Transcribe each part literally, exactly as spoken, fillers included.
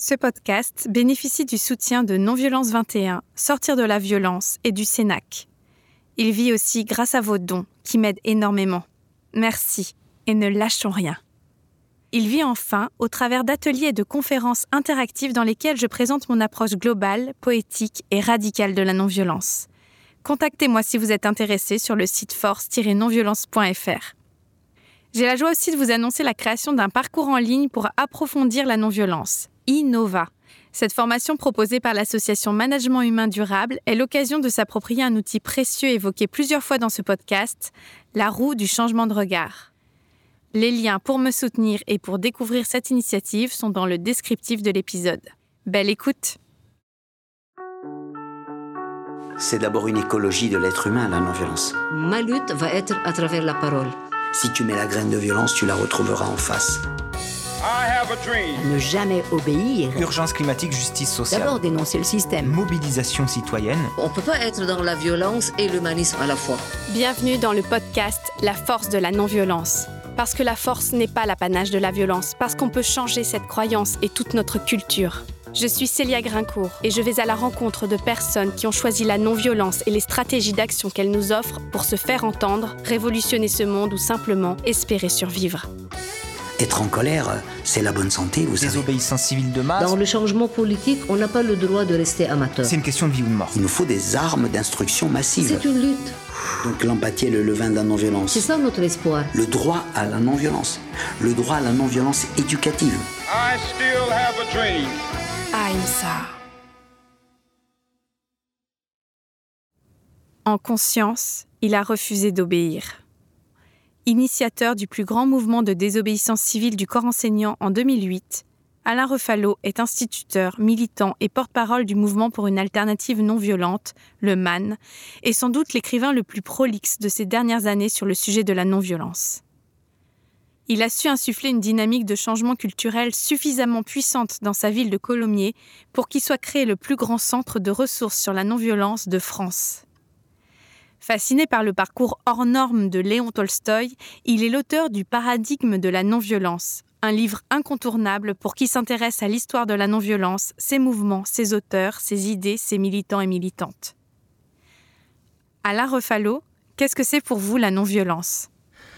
Ce podcast bénéficie du soutien de Non-Violence vingt et un, Sortir de la violence et du Cénac. Il vit aussi grâce à vos dons qui m'aident énormément. Merci et ne lâchons rien. Il vit enfin au travers d'ateliers et de conférences interactives dans lesquelles je présente mon approche globale, poétique et radicale de la non-violence. Contactez-moi si vous êtes intéressé sur le site force tiret non violence point f r. J'ai la joie aussi de vous annoncer la création d'un parcours en ligne pour approfondir la non-violence. Innova. Cette formation proposée par l'association Management Humain Durable est l'occasion de s'approprier un outil précieux évoqué plusieurs fois dans ce podcast, la roue du changement de regard. Les liens pour me soutenir et pour découvrir cette initiative sont dans le descriptif de l'épisode. Belle écoute! C'est d'abord une écologie de l'être humain, la non-violence. Ma lutte va être à travers la parole. Si tu mets la graine de violence, tu la retrouveras en face. Ne jamais obéir. Urgence climatique, justice sociale. D'abord dénoncer le système. Mobilisation citoyenne. On ne peut pas être dans la violence et l'humanisme à la fois. Bienvenue dans le podcast La force de la non-violence. Parce que la force n'est pas l'apanage de la violence, parce qu'on peut changer cette croyance et toute notre culture. Je suis Célia Grincourt et je vais à la rencontre de personnes qui ont choisi la non-violence et les stratégies d'action qu'elle nous offre pour se faire entendre, révolutionner ce monde ou simplement espérer survivre. Être en colère, c'est la bonne santé, vous savez. Désobéissance civile de masse. Dans le changement politique, on n'a pas le droit de rester amateur. C'est une question de vie ou de mort. Il nous faut des armes d'instruction massive. C'est une lutte. Donc l'empathie est le levain de la non-violence. C'est ça notre espoir. Le droit à la non-violence. Le droit à la non-violence éducative. I still have a dream. Ahimsa. En conscience, il a refusé d'obéir. Initiateur du plus grand mouvement de désobéissance civile du corps enseignant en deux mille huit, Alain Refalot est instituteur, militant et porte-parole du mouvement pour une alternative non violente, le M A N, et sans doute l'écrivain le plus prolixe de ces dernières années sur le sujet de la non-violence. Il a su insuffler une dynamique de changement culturel suffisamment puissante dans sa ville de Colomiers pour qu'il soit créé le plus grand centre de ressources sur la non-violence de France. Fasciné par le parcours hors norme de Léon Tolstoï, il est l'auteur du Paradigme de la non-violence, un livre incontournable pour qui s'intéresse à l'histoire de la non-violence, ses mouvements, ses auteurs, ses idées, ses militants et militantes. Alain Refalot, qu'est-ce que c'est pour vous la non-violence ?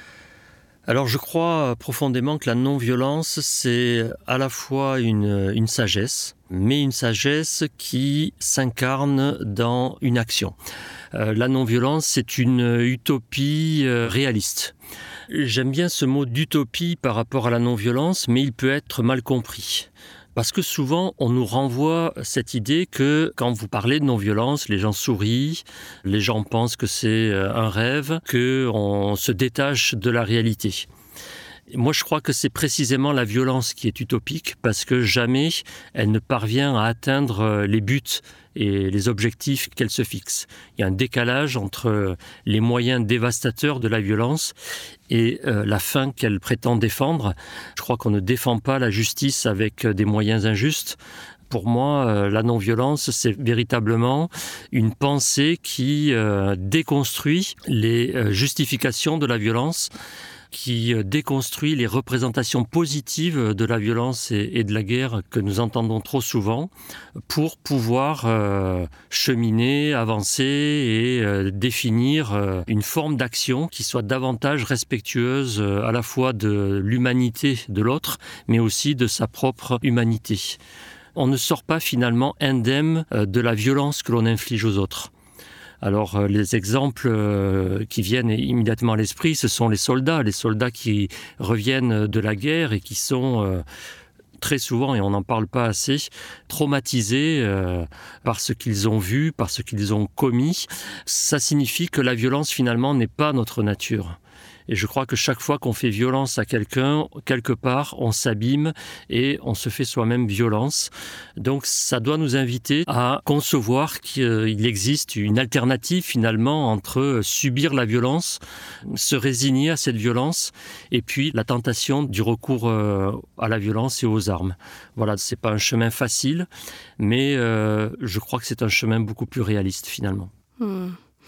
Alors je crois profondément que la non-violence, c'est à la fois une, une sagesse, mais une sagesse qui s'incarne dans une action. Euh, la non-violence, c'est une utopie euh, réaliste. J'aime bien ce mot d'utopie par rapport à la non-violence, mais il peut être mal compris. Parce que souvent, on nous renvoie cette idée que quand vous parlez de non-violence, les gens sourient, les gens pensent que c'est un rêve, qu'on se détache de la réalité. Moi, je crois que c'est précisément la violence qui est utopique parce que jamais elle ne parvient à atteindre les buts et les objectifs qu'elle se fixe. Il y a un décalage entre les moyens dévastateurs de la violence et euh, la fin qu'elle prétend défendre. Je crois qu'on ne défend pas la justice avec des moyens injustes. Pour moi, euh, la non-violence, c'est véritablement une pensée qui euh, déconstruit les euh, justifications de la violence, qui déconstruit les représentations positives de la violence et, et de la guerre que nous entendons trop souvent pour pouvoir euh, cheminer, avancer et euh, définir euh, une forme d'action qui soit davantage respectueuse euh, à la fois de l'humanité de l'autre, mais aussi de sa propre humanité. On ne sort pas finalement indemne euh, de la violence que l'on inflige aux autres. Alors les exemples qui viennent immédiatement à l'esprit, ce sont les soldats, les soldats qui reviennent de la guerre et qui sont très souvent, et on n'en parle pas assez, traumatisés par ce qu'ils ont vu, par ce qu'ils ont commis. Ça signifie que la violence finalement n'est pas notre nature. Et je crois que chaque fois qu'on fait violence à quelqu'un, quelque part, on s'abîme et on se fait soi-même violence. Donc ça doit nous inviter à concevoir qu'il existe une alternative finalement entre subir la violence, se résigner à cette violence et puis la tentation du recours à la violence et aux armes. Voilà, c'est pas un chemin facile, mais euh, je crois que c'est un chemin beaucoup plus réaliste finalement. Hmm.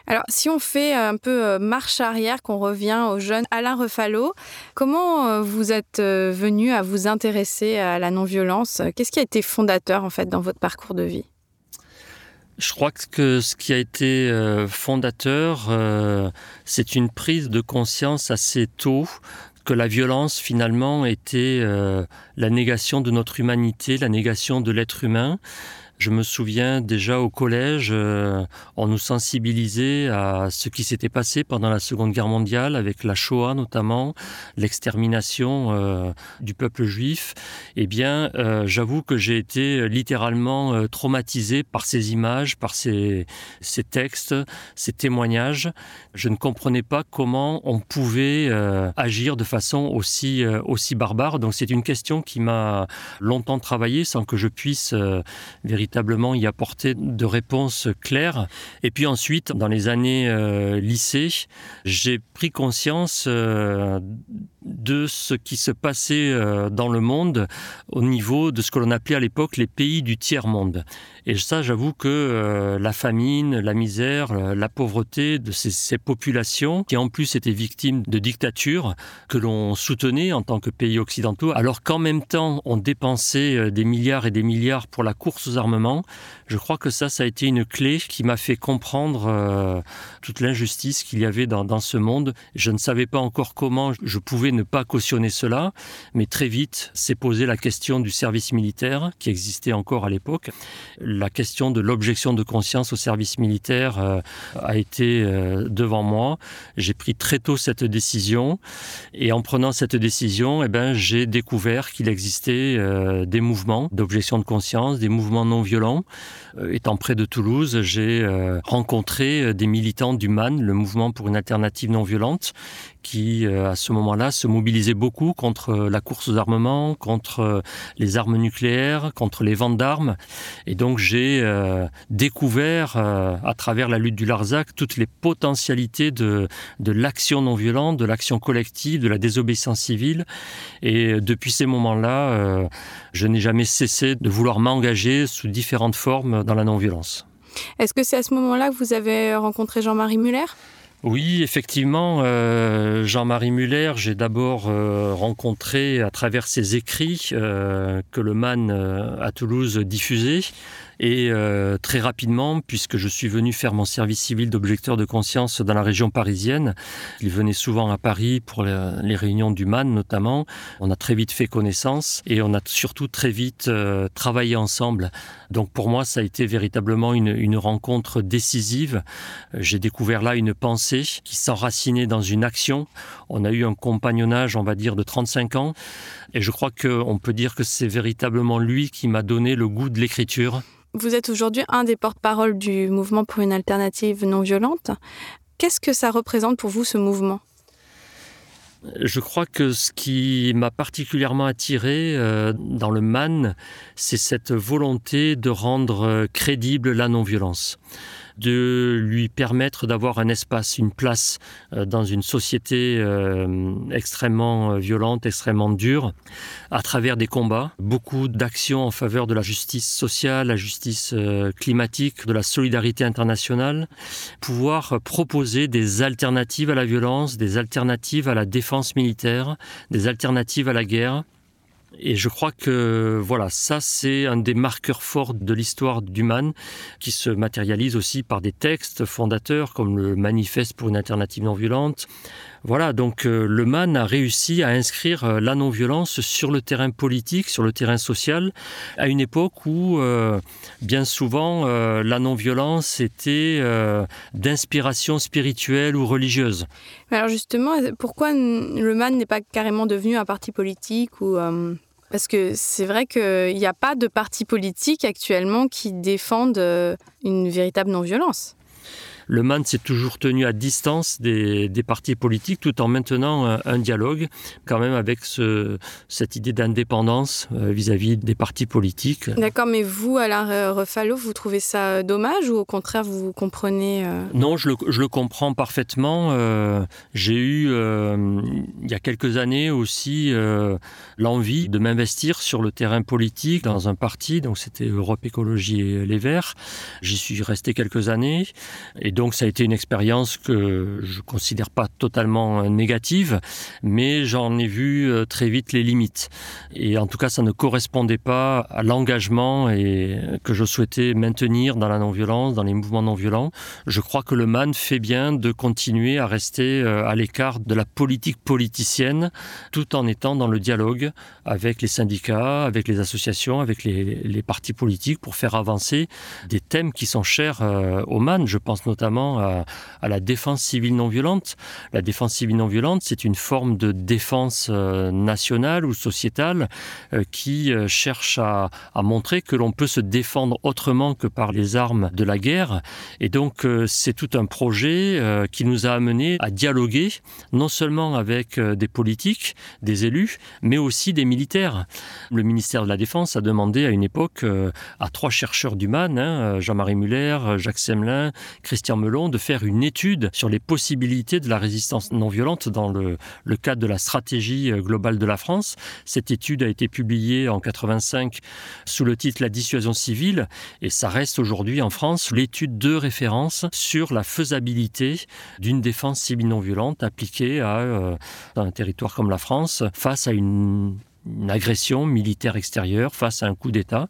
Alors, si on fait un peu marche arrière, qu'on revient au jeune Alain Refalot, comment vous êtes venu à vous intéresser à la non-violence ? Qu'est-ce qui a été fondateur, en fait, dans votre parcours de vie ? Je crois que ce qui a été fondateur, euh, c'est une prise de conscience assez tôt que la violence, finalement, était euh, la négation de notre humanité, la négation de l'être humain. Je me souviens déjà au collège, euh, on nous sensibilisait à ce qui s'était passé pendant la Seconde Guerre mondiale, avec la Shoah notamment, l'extermination euh, du peuple juif. Eh bien, euh, j'avoue que j'ai été littéralement euh, traumatisé par ces images, par ces, ces textes, ces témoignages. Je ne comprenais pas comment on pouvait euh, agir de façon aussi, euh, aussi barbare. Donc c'est une question qui m'a longtemps travaillé sans que je puisse euh, véritablement véritablement y apporter de réponses claires. Et puis ensuite, dans les années euh, lycée, j'ai pris conscience euh, de ce qui se passait euh, dans le monde au niveau de ce que l'on appelait à l'époque les pays du tiers-monde. Et ça, j'avoue que euh, la famine, la misère, la pauvreté de ces, ces populations qui en plus étaient victimes de dictatures que l'on soutenait en tant que pays occidentaux, alors qu'en même temps on dépensait des milliards et des milliards pour la course aux armements, je crois que ça, ça a été une clé qui m'a fait comprendre euh, toute l'injustice qu'il y avait dans, dans ce monde. Je ne savais pas encore comment je pouvais ne pas cautionner cela, mais très vite s'est posée la question du service militaire qui existait encore à l'époque. La question de l'objection de conscience au service militaire euh, a été euh, devant moi. J'ai pris très tôt cette décision et en prenant cette décision, eh ben, j'ai découvert qu'il existait euh, des mouvements d'objection de conscience, des mouvements non violents. Euh, étant près de Toulouse, j'ai euh, rencontré des militants du M A N, le mouvement pour une alternative non violente, qui, euh, à ce moment-là, se mobilisait beaucoup contre la course aux armements, contre les armes nucléaires, contre les ventes d'armes. Et donc, j'ai euh, découvert, euh, à travers la lutte du Larzac, toutes les potentialités de, de l'action non violente, de l'action collective, de la désobéissance civile. Et depuis ces moments-là, euh, je n'ai jamais cessé de vouloir m'engager sous différentes formes dans la non-violence. Est-ce que c'est à ce moment-là que vous avez rencontré Jean-Marie Muller ? Oui, effectivement, euh, Jean-Marie Muller, j'ai d'abord euh, rencontré à travers ses écrits euh, que le M A N euh, à Toulouse diffusait. Et euh, très rapidement, puisque je suis venu faire mon service civil d'objecteur de conscience dans la région parisienne, il venait souvent à Paris pour les réunions du M A N notamment. On a très vite fait connaissance et on a surtout très vite euh, travaillé ensemble. Donc pour moi, ça a été véritablement une, une rencontre décisive. J'ai découvert là une pensée qui s'enracinait dans une action. On a eu un compagnonnage, on va dire, de trente-cinq ans. Et je crois qu'on peut dire que c'est véritablement lui qui m'a donné le goût de l'écriture. Vous êtes aujourd'hui un des porte-parole du mouvement pour une alternative non violente. Qu'est-ce que ça représente pour vous, ce mouvement ? Je crois que ce qui m'a particulièrement attiré euh, dans le M A N, c'est cette volonté de rendre crédible la non-violence, de lui permettre d'avoir un espace, une place euh, dans une société euh, extrêmement violente, extrêmement dure, à travers des combats, beaucoup d'actions en faveur de la justice sociale, la justice euh, climatique, de la solidarité internationale, pouvoir proposer des alternatives à la violence, des alternatives à la défense militaire, des alternatives à la guerre. Et je crois que voilà, ça c'est un des marqueurs forts de l'histoire du M A N qui se matérialise aussi par des textes fondateurs comme le Manifeste pour une alternative non violente. Voilà, donc euh, le M A N a réussi à inscrire euh, la non-violence sur le terrain politique, sur le terrain social, à une époque où euh, bien souvent euh, la non-violence était euh, d'inspiration spirituelle ou religieuse. Alors justement, pourquoi le M A N n'est pas carrément devenu un parti politique ou, euh... Parce que c'est vrai qu'il n'y a pas de parti politique actuellement qui défendent une véritable non-violence. Le M A N s'est toujours tenu à distance des, des partis politiques tout en maintenant un, un dialogue quand même avec ce, cette idée d'indépendance euh, vis-à-vis des partis politiques. D'accord, mais vous, Alain Refalot, vous trouvez ça dommage ou au contraire vous comprenez euh... Non, je le, je le comprends parfaitement. Euh, j'ai eu, euh, il y a quelques années aussi, euh, l'envie de m'investir sur le terrain politique dans un parti, donc c'était Europe Écologie et Les Verts. J'y suis resté quelques années et donc ça a été une expérience que je ne considère pas totalement négative, mais j'en ai vu très vite les limites. Et en tout cas, ça ne correspondait pas à l'engagement et que je souhaitais maintenir dans la non-violence, dans les mouvements non-violents. Je crois que le M A N fait bien de continuer à rester à l'écart de la politique politicienne, tout en étant dans le dialogue avec les syndicats, avec les associations, avec les, les partis politiques pour faire avancer des thèmes qui sont chers euh, au M A N. Je pense notamment à, à la défense civile non violente. La défense civile non violente, c'est une forme de défense euh, nationale ou sociétale euh, qui euh, cherche à, à montrer que l'on peut se défendre autrement que par les armes de la guerre. Et donc, euh, c'est tout un projet euh, qui nous a amené à dialoguer, non seulement avec euh, des politiques, des élus, mais aussi des militaires. Le ministère de la Défense a demandé à une époque euh, à trois chercheurs du M A N, hein, Jean-Marie Muller, Jacques Semelin, Christian Melon, de faire une étude sur les possibilités de la résistance non violente dans le, le cadre de la stratégie globale de la France. Cette étude a été publiée en quatre-vingt-cinq sous le titre « La dissuasion civile » et ça reste aujourd'hui en France l'étude de référence sur la faisabilité d'une défense civile non violente appliquée à euh, un territoire comme la France face à une, une agression militaire extérieure, face à un coup d'État.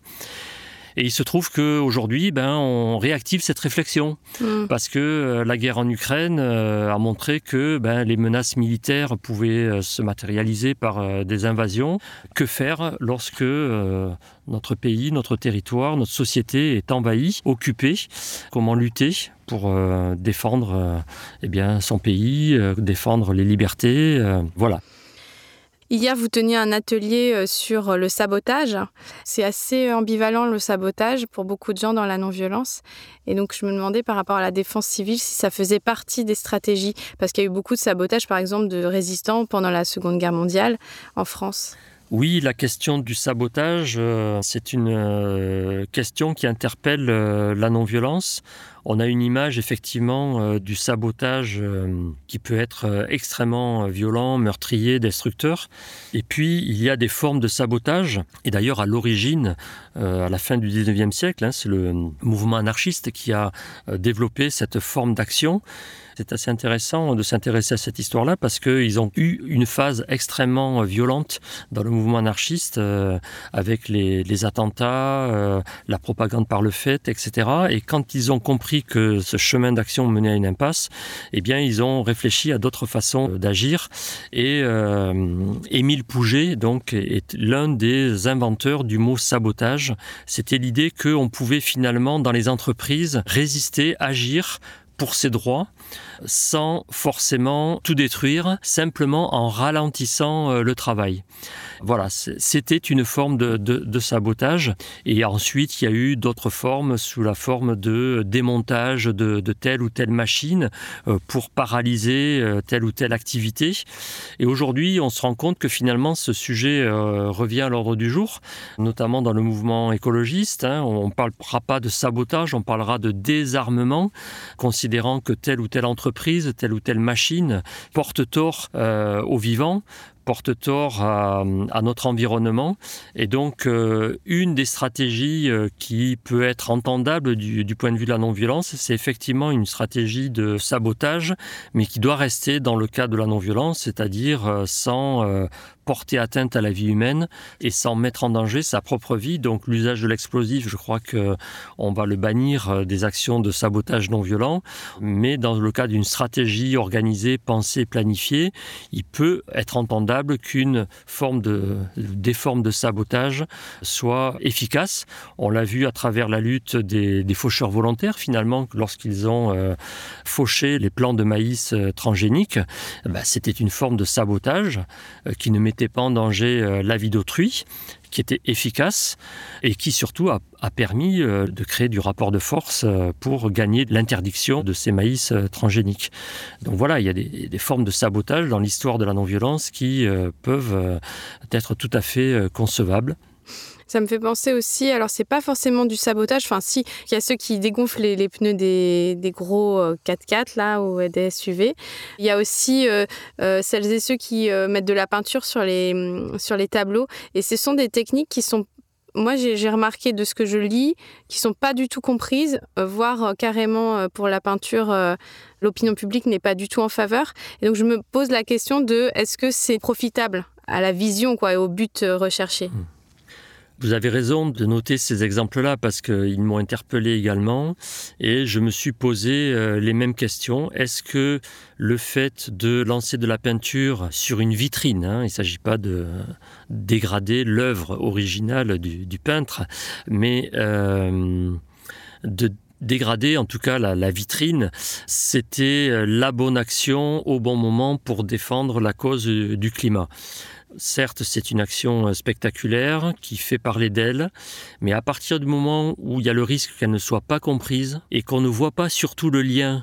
Et il se trouve qu'aujourd'hui, ben, on réactive cette réflexion mmh. parce que euh, la guerre en Ukraine euh, a montré que ben, les menaces militaires pouvaient euh, se matérialiser par euh, des invasions. Que faire lorsque euh, notre pays, notre territoire, notre société est envahie, occupée? Comment lutter pour euh, défendre euh, eh bien, son pays, euh, défendre les libertés, euh, voilà. Hier, vous teniez un atelier sur le sabotage. C'est assez ambivalent, le sabotage, pour beaucoup de gens dans la non-violence. Et donc, je me demandais par rapport à la défense civile si ça faisait partie des stratégies. Parce qu'il y a eu beaucoup de sabotage, par exemple, de résistants pendant la Seconde Guerre mondiale en France. Oui, la question du sabotage, euh, c'est une euh, question qui interpelle euh, la non-violence. On a une image effectivement euh, du sabotage euh, qui peut être euh, extrêmement violent, meurtrier, destructeur. Et puis, il y a des formes de sabotage. Et d'ailleurs, à l'origine, euh, à la fin du dix-neuvième siècle, hein, c'est le mouvement anarchiste qui a euh, développé cette forme d'action. C'est assez intéressant de s'intéresser à cette histoire-là parce qu'ils ont eu une phase extrêmement violente dans le mouvement anarchiste euh, avec les, les attentats, euh, la propagande par le fait, et cetera. Et quand ils ont compris que ce chemin d'action menait à une impasse, eh bien, ils ont réfléchi à d'autres façons d'agir. Et euh, Émile Pouget, donc, est l'un des inventeurs du mot sabotage. C'était l'idée qu'on pouvait finalement, dans les entreprises, résister, agir pour ses droits, sans forcément tout détruire, simplement en ralentissant le travail. Voilà, c'était une forme de, de, de sabotage. Et ensuite, il y a eu d'autres formes sous la forme de démontage de, de telle ou telle machine pour paralyser telle ou telle activité. Et aujourd'hui, on se rend compte que finalement, ce sujet revient à l'ordre du jour, notamment dans le mouvement écologiste. On ne parlera pas de sabotage, on parlera de désarmement, considérant que telle ou telle entreprise, telle ou telle machine porte tort euh, aux vivants, porte tort à, à notre environnement. Et donc, euh, une des stratégies euh, qui peut être entendable du, du point de vue de la non-violence, c'est effectivement une stratégie de sabotage, mais qui doit rester dans le cadre de la non-violence, c'est-à-dire euh, sans euh, porter atteinte à la vie humaine et sans mettre en danger sa propre vie. Donc, l'usage de l'explosif, je crois qu'on va le bannir des actions de sabotage non-violent, mais dans le cadre d'une stratégie organisée, pensée, planifiée, il peut être entendable qu'une forme de, des formes de sabotage soit efficace. On l'a vu à travers la lutte des, des faucheurs volontaires, finalement, lorsqu'ils ont euh, fauché les plants de maïs euh, transgéniques, ben, c'était une forme de sabotage euh, qui ne mettait pas en danger euh, la vie d'autrui, qui était efficace et qui surtout a, a permis euh, de créer du rapport de force euh, pour gagner l'interdiction de ces maïs euh, transgéniques. Donc voilà, il y a des, des formes de sabotage dans l'histoire de la non-violence qui euh, peuvent euh, être tout à fait euh, concevables. Ça me fait penser aussi, alors c'est pas forcément du sabotage, enfin si, il y a ceux qui dégonflent les, les pneus des, des gros quatre-quatre là, ou des S U V. Il y a aussi euh, euh, celles et ceux qui euh, mettent de la peinture sur les, sur les tableaux. Et ce sont des techniques qui sont moi, j'ai, j'ai remarqué de ce que je lis qui ne sont pas du tout comprises, euh, voire euh, carrément euh, pour la peinture, euh, l'opinion publique n'est pas du tout en faveur. Et donc, je me pose la question de est-ce que c'est profitable à la vision quoi, et au but euh, recherché ? Mmh. Vous avez raison de noter ces exemples-là parce qu'ils m'ont interpellé également et je me suis posé euh, les mêmes questions. Est-ce que le fait de lancer de la peinture sur une vitrine, hein, il ne s'agit pas de dégrader l'œuvre originale du, du peintre, mais euh, de dégrader en tout cas la, la vitrine, c'était la bonne action au bon moment pour défendre la cause du climat. Certes, c'est une action spectaculaire qui fait parler d'elle, mais à partir du moment où il y a le risque qu'elle ne soit pas comprise et qu'on ne voit pas surtout le lien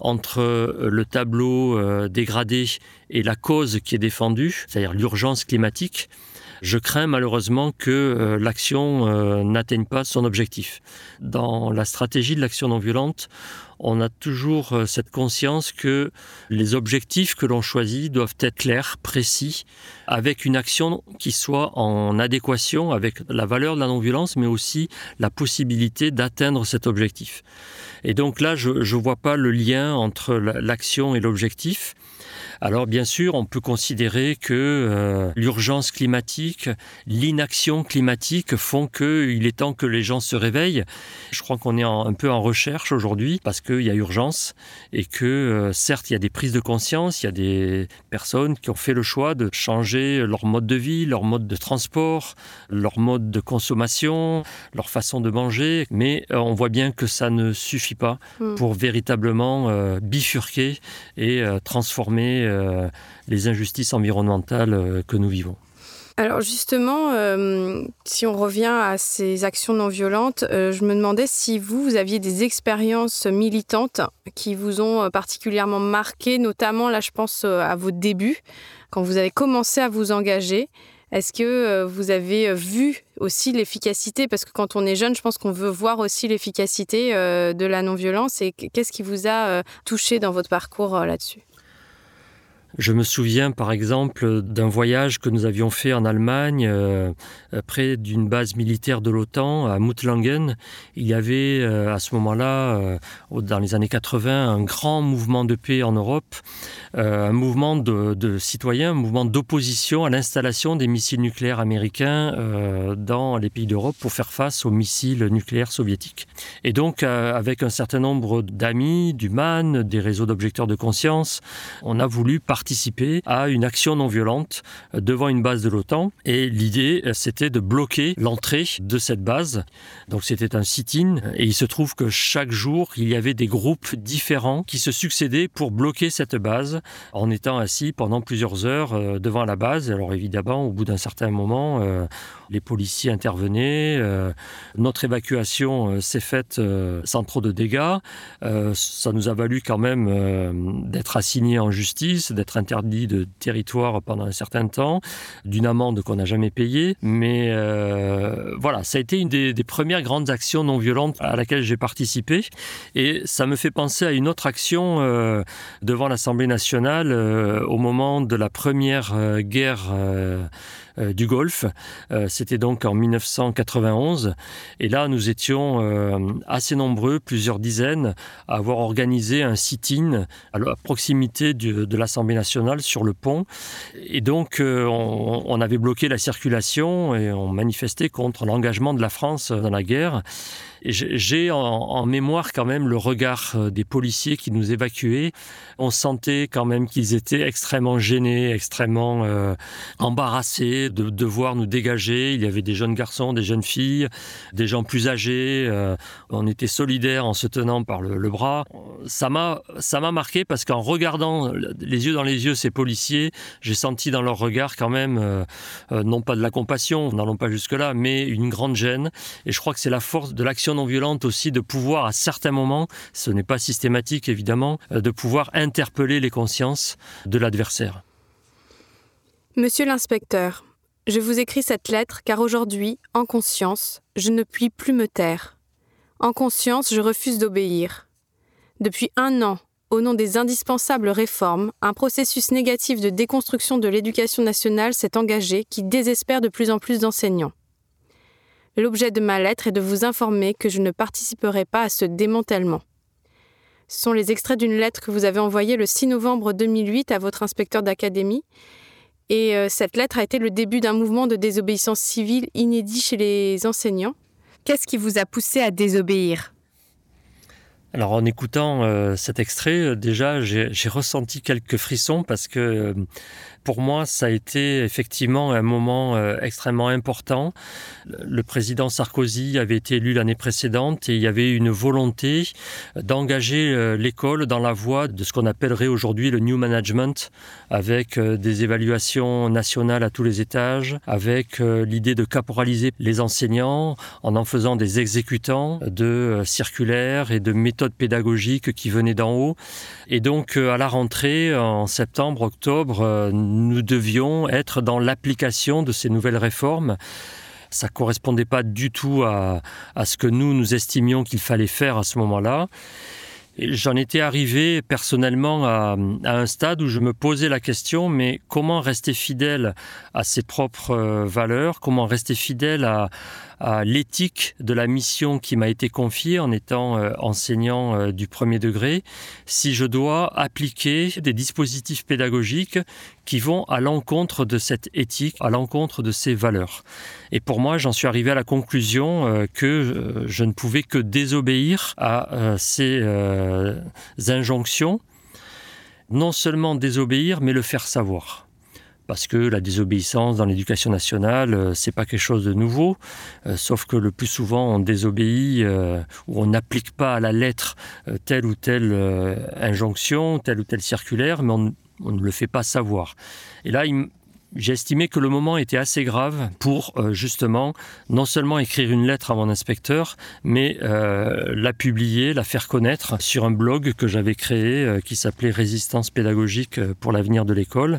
entre le tableau euh, dégradé et la cause qui est défendue, c'est-à-dire l'urgence climatique, je crains malheureusement que euh, l'action euh, n'atteigne pas son objectif. Dans la stratégie de l'action non violente, on a toujours euh, cette conscience que les objectifs que l'on choisit doivent être clairs, précis, avec une action qui soit en adéquation avec la valeur de la non-violence, mais aussi la possibilité d'atteindre cet objectif. Et donc là, je ne vois pas le lien entre l'action et l'objectif. Alors bien sûr, on peut considérer que euh, l'urgence climatique, l'inaction climatique font qu'il est temps que les gens se réveillent. Je crois qu'on est en, un peu en recherche aujourd'hui parce qu'il y a urgence et que euh, certes, il y a des prises de conscience, il y a des personnes qui ont fait le choix de changer leur mode de vie, leur mode de transport, leur mode de consommation, leur façon de manger, mais euh, on voit bien que ça ne suffit pas mmh. pour véritablement euh, bifurquer et euh, transformer euh, les injustices environnementales euh, que nous vivons. Alors justement, euh, si on revient à ces actions non violentes, euh, je me demandais si vous, vous aviez des expériences militantes qui vous ont particulièrement marqué, notamment là je pense à vos débuts, quand vous avez commencé à vous engager. Est-ce que vous avez vu aussi l'efficacité ? Parce que quand on est jeune, je pense qu'on veut voir aussi l'efficacité de la non-violence. Et qu'est-ce qui vous a touché dans votre parcours là-dessus ? Je me souviens par exemple d'un voyage que nous avions fait en Allemagne, euh, près d'une base militaire de l'OTAN, à Muttlangen. Il y avait euh, à ce moment-là, euh, dans les années quatre-vingts, un grand mouvement de paix en Europe, euh, un mouvement de, de citoyens, un mouvement d'opposition à l'installation des missiles nucléaires américains euh, dans les pays d'Europe pour faire face aux missiles nucléaires soviétiques. Et donc, euh, avec un certain nombre d'amis, du M A N, des réseaux d'objecteurs de conscience, on a voulu participer participer à une action non violente devant une base de l'OTAN. Et l'idée, c'était de bloquer l'entrée de cette base. Donc c'était un sit-in. Et il se trouve que chaque jour, il y avait des groupes différents qui se succédaient pour bloquer cette base en étant assis pendant plusieurs heures devant la base. Alors évidemment, au bout d'un certain moment, euh, les policiers intervenaient. Euh, notre évacuation euh, s'est faite euh, sans trop de dégâts. Euh, ça nous a valu quand même euh, d'être assignés en justice, d'être interdit de territoire pendant un certain temps, d'une amende qu'on n'a jamais payée. Mais euh, voilà, ça a été une des, des premières grandes actions non violentes à laquelle j'ai participé. Et ça me fait penser à une autre action euh, devant l'Assemblée nationale euh, au moment de la première euh, guerre euh, Euh, du Golfe. Euh, c'était donc en dix-neuf cent quatre-vingt-onze. Et là, nous étions euh, assez nombreux, plusieurs dizaines, à avoir organisé un sit-in à, à proximité du, de l'Assemblée nationale sur le pont. Et donc, euh, on, on avait bloqué la circulation et on manifestait contre l'engagement de la France dans la guerre. Et j'ai en, en mémoire quand même le regard des policiers qui nous évacuaient. On sentait quand même qu'ils étaient extrêmement gênés, extrêmement euh, embarrassés de devoir nous dégager. Il y avait des jeunes garçons, des jeunes filles, des gens plus âgés. Euh, on était solidaires en se tenant par le, le bras. Ça m'a, ça m'a marqué parce qu'en regardant les yeux dans les yeux ces policiers, j'ai senti dans leur regard quand même, euh, euh, non pas de la compassion, n'allons pas jusque-là, mais une grande gêne. Et je crois que c'est la force de l'action non violente aussi de pouvoir à certains moments, ce n'est pas systématique évidemment, de pouvoir interpeller les consciences de l'adversaire. Monsieur l'inspecteur, je vous écris cette lettre car aujourd'hui, en conscience, je ne puis plus me taire. En conscience, je refuse d'obéir. Depuis un an, au nom des indispensables réformes, un processus négatif de déconstruction de l'éducation nationale s'est engagé qui désespère de plus en plus d'enseignants. L'objet de ma lettre est de vous informer que je ne participerai pas à ce démantèlement. Ce sont les extraits d'une lettre que vous avez envoyée le six novembre deux mille huit à votre inspecteur d'académie. Et euh, cette lettre a été le début d'un mouvement de désobéissance civile inédit chez les enseignants. Qu'est-ce qui vous a poussé à désobéir ? Alors en écoutant euh, cet extrait, euh, déjà j'ai, j'ai ressenti quelques frissons parce que euh, pour moi ça a été effectivement un moment euh, extrêmement important. Le président Sarkozy avait été élu l'année précédente et il y avait une volonté d'engager euh, l'école dans la voie de ce qu'on appellerait aujourd'hui le New Management, avec euh, des évaluations nationales à tous les étages, avec euh, l'idée de caporaliser les enseignants en en faisant des exécutants de euh, circulaires et de méthodes pédagogiques qui venaient d'en haut. Et donc, à la rentrée, en septembre, octobre, nous devions être dans l'application de ces nouvelles réformes. Ça ne correspondait pas du tout à, à ce que nous, nous estimions qu'il fallait faire à ce moment-là. Et j'en étais arrivé personnellement à, à un stade où je me posais la question, mais comment rester fidèle à ses propres valeurs, comment rester fidèle à, à l'éthique de la mission qui m'a été confiée en étant euh, enseignant euh, du premier degré, si je dois appliquer des dispositifs pédagogiques qui vont à l'encontre de cette éthique, à l'encontre de ces valeurs. Et pour moi, j'en suis arrivé à la conclusion euh, que euh, je ne pouvais que désobéir à euh, ces euh, injonctions, non seulement désobéir, mais le faire savoir. Parce que la désobéissance dans l'éducation nationale, euh, c'est pas quelque chose de nouveau, euh, sauf que le plus souvent on désobéit euh, ou on n'applique pas à la lettre euh, telle ou telle euh, injonction, telle ou telle circulaire, mais on, on ne le fait pas savoir. Et là, il, j'ai estimé que le moment était assez grave pour euh, justement non seulement écrire une lettre à mon inspecteur, mais euh, la publier, la faire connaître sur un blog que j'avais créé euh, qui s'appelait Résistance pédagogique pour l'avenir de l'école.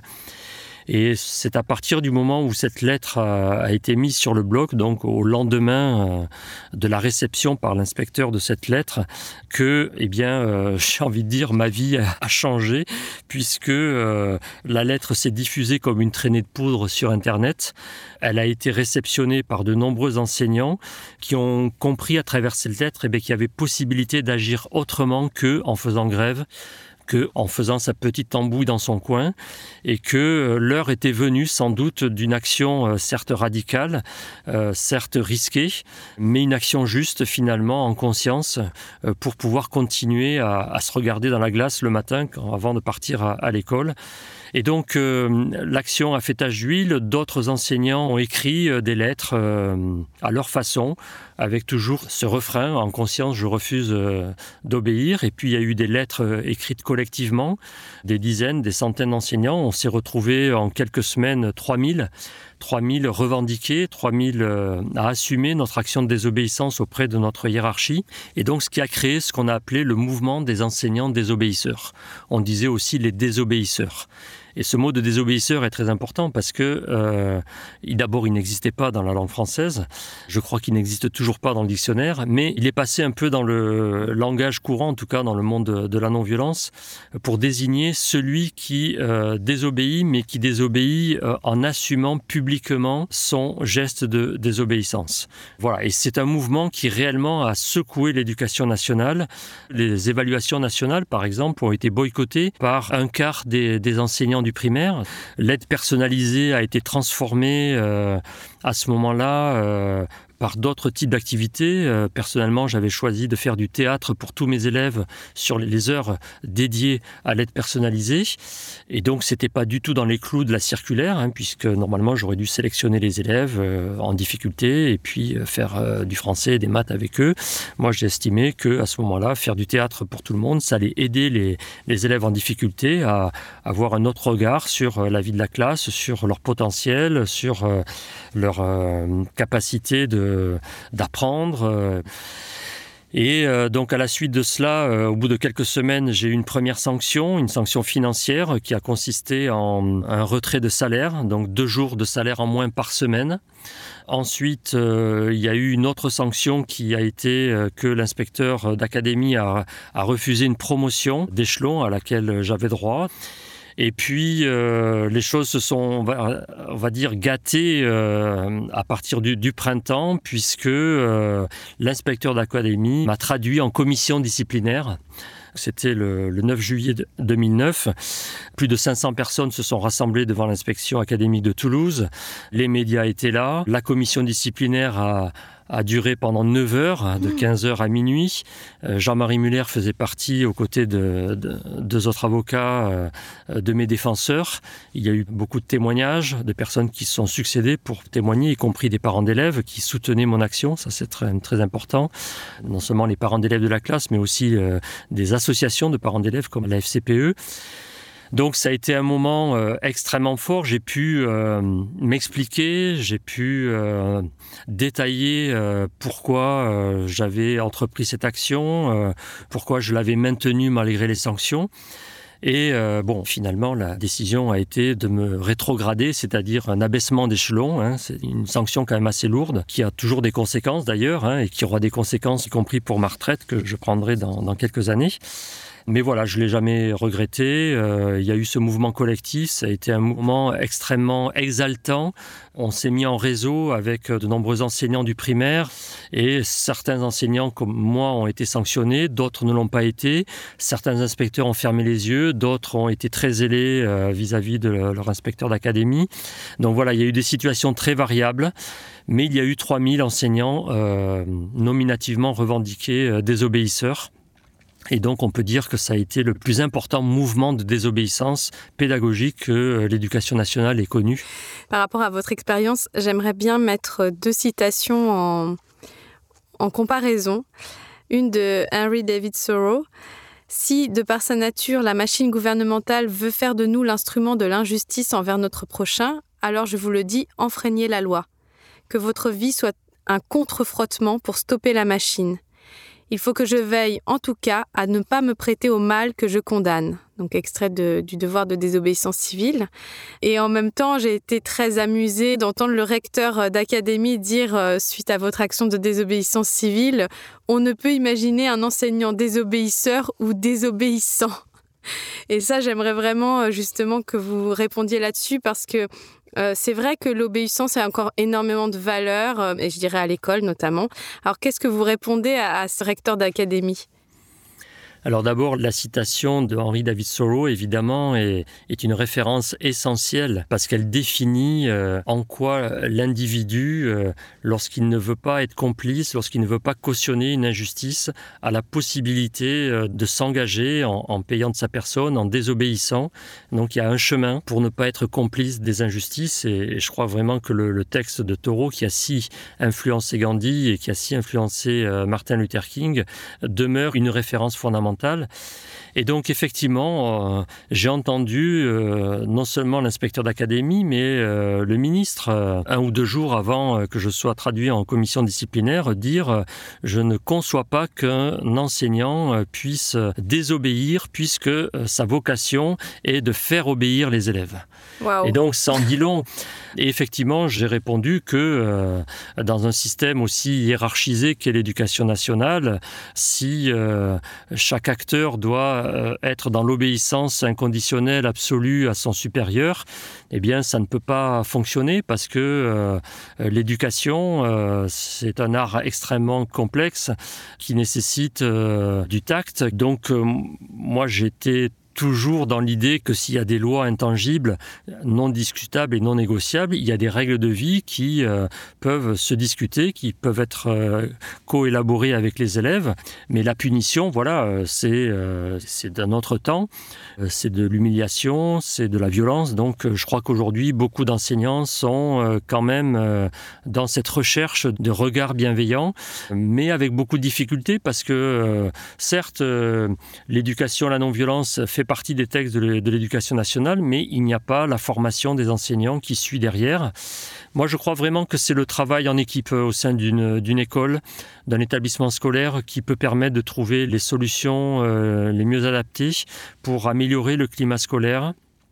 Et c'est à partir du moment où cette lettre a, a été mise sur le blog, donc au lendemain euh, de la réception par l'inspecteur de cette lettre, que, eh bien, euh, j'ai envie de dire, ma vie a, a changé, puisque euh, la lettre s'est diffusée comme une traînée de poudre sur Internet. Elle a été réceptionnée par de nombreux enseignants qui ont compris à travers cette lettre eh bien, qu'il y avait possibilité d'agir autrement qu'en faisant grève, qu'en faisant sa petite tambouille dans son coin, et que l'heure était venue sans doute d'une action euh, certes radicale, euh, certes risquée, mais une action juste finalement en conscience euh, pour pouvoir continuer à, à se regarder dans la glace le matin quand, avant de partir à, à l'école. Et donc, euh, l'action a fait tache d'huile. D'autres enseignants ont écrit euh, des lettres euh, à leur façon, avec toujours ce refrain, en conscience, je refuse euh, d'obéir. Et puis, il y a eu des lettres euh, écrites collectivement, des dizaines, des centaines d'enseignants. On s'est retrouvés en quelques semaines, trois mille. trois mille revendiqués, trois mille euh, à assumer notre action de désobéissance auprès de notre hiérarchie. Et donc, ce qui a créé ce qu'on a appelé le mouvement des enseignants désobéisseurs. On disait aussi les désobéisseurs. Et ce mot de désobéisseur est très important parce que euh, d'abord, il n'existait pas dans la langue française. Je crois qu'il n'existe toujours pas dans le dictionnaire, mais il est passé un peu dans le langage courant, en tout cas dans le monde de, de la non-violence, pour désigner celui qui euh, désobéit, mais qui désobéit euh, en assumant publiquement son geste de désobéissance. Voilà, et c'est un mouvement qui réellement a secoué l'éducation nationale. Les évaluations nationales, par exemple, ont été boycottées par un quart des, des enseignants du primaire. L'aide personnalisée a été transformée euh, à ce moment-là euh, par d'autres types d'activités. Euh, personnellement, j'avais choisi de faire du théâtre pour tous mes élèves sur les heures dédiées à l'aide personnalisée. Et donc, c'était pas du tout dans les clous de la circulaire, hein, puisque normalement, j'aurais dû sélectionner les élèves euh, en difficulté et puis euh, faire euh, du français et des maths avec eux. Moi, j'ai estimé qu'à ce moment-là, faire du théâtre pour tout le monde, ça allait aider les, les élèves en difficulté à, à avoir un autre regard sur euh, la vie de la classe, sur leur potentiel, sur euh, leur euh, capacité de d'apprendre. Et donc à la suite de cela, au bout de quelques semaines, j'ai eu une première sanction, une sanction financière qui a consisté en un retrait de salaire, donc deux jours de salaire en moins par semaine. Ensuite, euh, il y a eu une autre sanction qui a été euh, que l'inspecteur d'académie a, a refusé une promotion d'échelon à laquelle j'avais droit. Et puis, euh, les choses se sont, on va, on va dire, gâtées euh, à partir du, du printemps, puisque euh, l'inspecteur d'académie m'a traduit en commission disciplinaire. C'était le, le neuf juillet deux mille neuf. Plus de cinq cents personnes se sont rassemblées devant l'inspection académique de Toulouse. Les médias étaient là. La commission disciplinaire a, a duré pendant neuf heures, de quinze heures à minuit. Jean-Marie Muller faisait partie, aux côtés de, de deux autres avocats, de mes défenseurs. Il y a eu beaucoup de témoignages de personnes qui se sont succédées pour témoigner, y compris des parents d'élèves qui soutenaient mon action. Ça, c'est très, très important. Non seulement les parents d'élèves de la classe, mais aussi euh, des associations de parents d'élèves comme la F C P E. Donc ça a été un moment euh, extrêmement fort. J'ai pu euh, m'expliquer, j'ai pu euh, détailler euh, pourquoi euh, j'avais entrepris cette action, euh, pourquoi je l'avais maintenue malgré les sanctions. Et euh, bon, finalement, la décision a été de me rétrograder, c'est-à-dire un abaissement d'échelon. Hein. C'est une sanction quand même assez lourde, qui a toujours des conséquences d'ailleurs, hein, et qui aura des conséquences, y compris pour ma retraite, que je prendrai dans, dans quelques années. Mais voilà, je ne l'ai jamais regretté. Euh, il y a eu ce mouvement collectif, ça a été un mouvement extrêmement exaltant. On s'est mis en réseau avec de nombreux enseignants du primaire et certains enseignants comme moi ont été sanctionnés, d'autres ne l'ont pas été. Certains inspecteurs ont fermé les yeux, d'autres ont été très zélés euh, vis-à-vis de leur inspecteur d'académie. Donc voilà, il y a eu des situations très variables, mais il y a eu trois mille enseignants euh, nominativement revendiqués euh, désobéisseurs. Et donc, on peut dire que ça a été le plus important mouvement de désobéissance pédagogique que l'éducation nationale ait connu. Par rapport à votre expérience, j'aimerais bien mettre deux citations en, en comparaison. Une de Henry David Thoreau. « Si, de par sa nature, la machine gouvernementale veut faire de nous l'instrument de l'injustice envers notre prochain, alors je vous le dis, enfreignez la loi. Que votre vie soit un contre-frottement pour stopper la machine. Il faut que je veille, en tout cas, à ne pas me prêter au mal que je condamne. » Donc, extrait de, du devoir de désobéissance civile. Et en même temps, j'ai été très amusée d'entendre le recteur d'académie dire, euh, suite à votre action de désobéissance civile, « On ne peut imaginer un enseignant désobéisseur ou désobéissant. » Et ça, j'aimerais vraiment justement que vous répondiez là-dessus parce que Euh, c'est vrai que l'obéissance a encore énormément de valeur, euh, et je dirais à l'école notamment. Alors, qu'est-ce que vous répondez à, à ce recteur d'académie ? Alors d'abord, la citation de Henry David Thoreau, évidemment, est, est une référence essentielle parce qu'elle définit euh, en quoi l'individu, euh, lorsqu'il ne veut pas être complice, lorsqu'il ne veut pas cautionner une injustice, a la possibilité euh, de s'engager en, en payant de sa personne, en désobéissant. Donc il y a un chemin pour ne pas être complice des injustices et, et je crois vraiment que le, le texte de Thoreau, qui a si influencé Gandhi et qui a si influencé euh, Martin Luther King, demeure une référence fondamentale. Et donc, effectivement, euh, j'ai entendu euh, non seulement l'inspecteur d'académie, mais euh, le ministre, euh, un ou deux jours avant euh, que je sois traduit en commission disciplinaire, dire euh, « Je ne conçois pas qu'un enseignant euh, puisse désobéir puisque euh, sa vocation est de faire obéir les élèves. » Wow. Et donc, ça en dit long. Et effectivement, j'ai répondu que euh, dans un système aussi hiérarchisé qu'est l'éducation nationale, si euh, chaque acteur doit euh, être dans l'obéissance inconditionnelle absolue à son supérieur, eh bien, ça ne peut pas fonctionner parce que euh, l'éducation, euh, c'est un art extrêmement complexe qui nécessite euh, du tact. Donc, euh, moi, j'étais toujours dans l'idée que s'il y a des lois intangibles, non discutables et non négociables, il y a des règles de vie qui euh, peuvent se discuter, qui peuvent être euh, co-élaborées avec les élèves. Mais la punition, voilà, euh, c'est, euh, c'est d'un autre temps, euh, c'est de l'humiliation, c'est de la violence. Donc euh, je crois qu'aujourd'hui, beaucoup d'enseignants sont euh, quand même euh, dans cette recherche de regard bienveillant, mais avec beaucoup de difficultés parce que, euh, certes, euh, l'éducation à la non-violence fait partie des textes de l'éducation nationale, mais il n'y a pas la formation des enseignants qui suit derrière. Moi, je crois vraiment que c'est le travail en équipe au sein d'une, d'une école, d'un établissement scolaire qui peut permettre de trouver les solutions euh, les mieux adaptées pour améliorer le climat scolaire.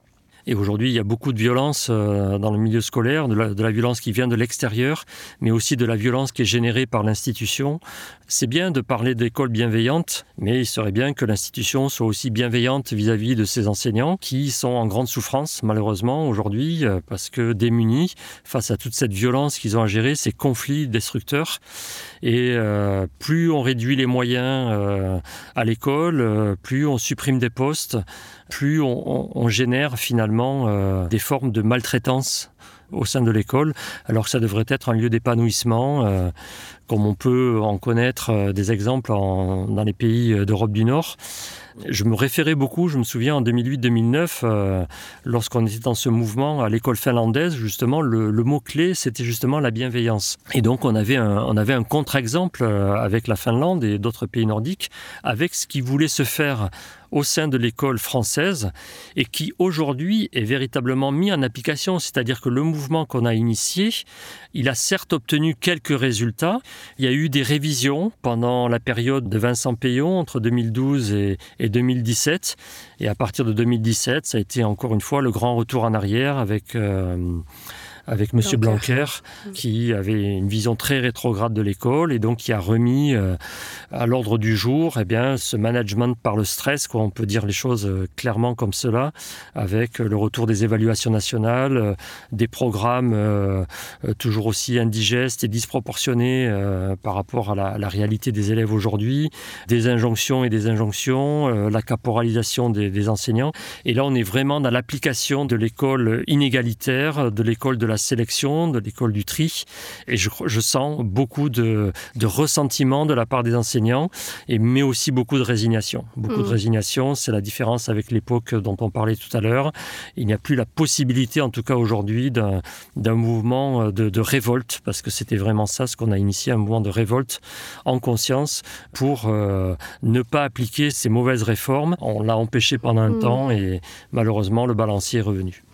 Et aujourd'hui, il y a beaucoup de violence euh, dans le milieu scolaire, de la, de la violence qui vient de l'extérieur, mais aussi de la violence qui est générée par l'institution. C'est bien de parler d'école bienveillante, mais il serait bien que l'institution soit aussi bienveillante vis-à-vis de ses enseignants qui sont en grande souffrance, malheureusement, aujourd'hui, euh, parce que démunis face à toute cette violence qu'ils ont à gérer, ces conflits destructeurs. Et euh, plus on réduit les moyens euh, à l'école, euh, plus on supprime des postes, plus on, on, on génère finalement euh, des formes de maltraitance au sein de l'école, alors que ça devrait être un lieu d'épanouissement, euh, comme on peut en connaître euh, des exemples en, dans les pays d'Europe du Nord. Je me référais beaucoup, je me souviens en deux mille huit deux mille neuf, euh, lorsqu'on était dans ce mouvement à l'école finlandaise, justement, le, le mot-clé, c'était justement la bienveillance. Et donc, on avait un, on avait un contre-exemple euh, avec la Finlande et d'autres pays nordiques, avec ce qui voulait se faire au sein de l'école française et qui aujourd'hui est véritablement mis en application, c'est-à-dire que le mouvement qu'on a initié, il a certes obtenu quelques résultats. Il y a eu des révisions pendant la période de Vincent Peillon entre deux mille douze et, et deux mille dix-sept, et à partir de deux mille dix-sept, ça a été encore une fois le grand retour en arrière avec euh, avec M. Blanquer, Blanquer, qui avait une vision très rétrograde de l'école et donc qui a remis euh, à l'ordre du jour eh bien, ce management par le stress, quoi, on peut dire les choses euh, clairement comme cela, avec euh, le retour des évaluations nationales, euh, des programmes euh, euh, toujours aussi indigestes et disproportionnés euh, par rapport à la, à la réalité des élèves aujourd'hui, des injonctions et des injonctions, euh, la caporalisation des, des enseignants. Et là, on est vraiment dans l'application de l'école inégalitaire, de l'école de la sélection, de l'école du tri, et je, je sens beaucoup de, de ressentiment de la part des enseignants, et, mais aussi beaucoup de résignation. Beaucoup mmh. de résignation, c'est la différence avec l'époque dont on parlait tout à l'heure. Il n'y a plus la possibilité, en tout cas aujourd'hui, d'un, d'un mouvement de, de révolte, parce que c'était vraiment ça ce qu'on a initié, un mouvement de révolte en conscience pour euh, ne pas appliquer ces mauvaises réformes. On l'a empêché pendant un mmh. temps, et malheureusement, le balancier est revenu.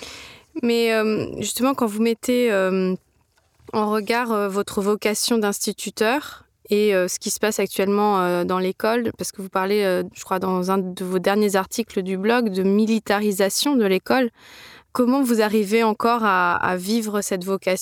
Mais euh, justement, quand vous mettez euh, en regard euh, votre vocation d'instituteur et euh, ce qui se passe actuellement euh, dans l'école, parce que vous parlez, euh, je crois, dans un de vos derniers articles du blog, de militarisation de l'école, comment vous arrivez encore à, à vivre cette vocation ?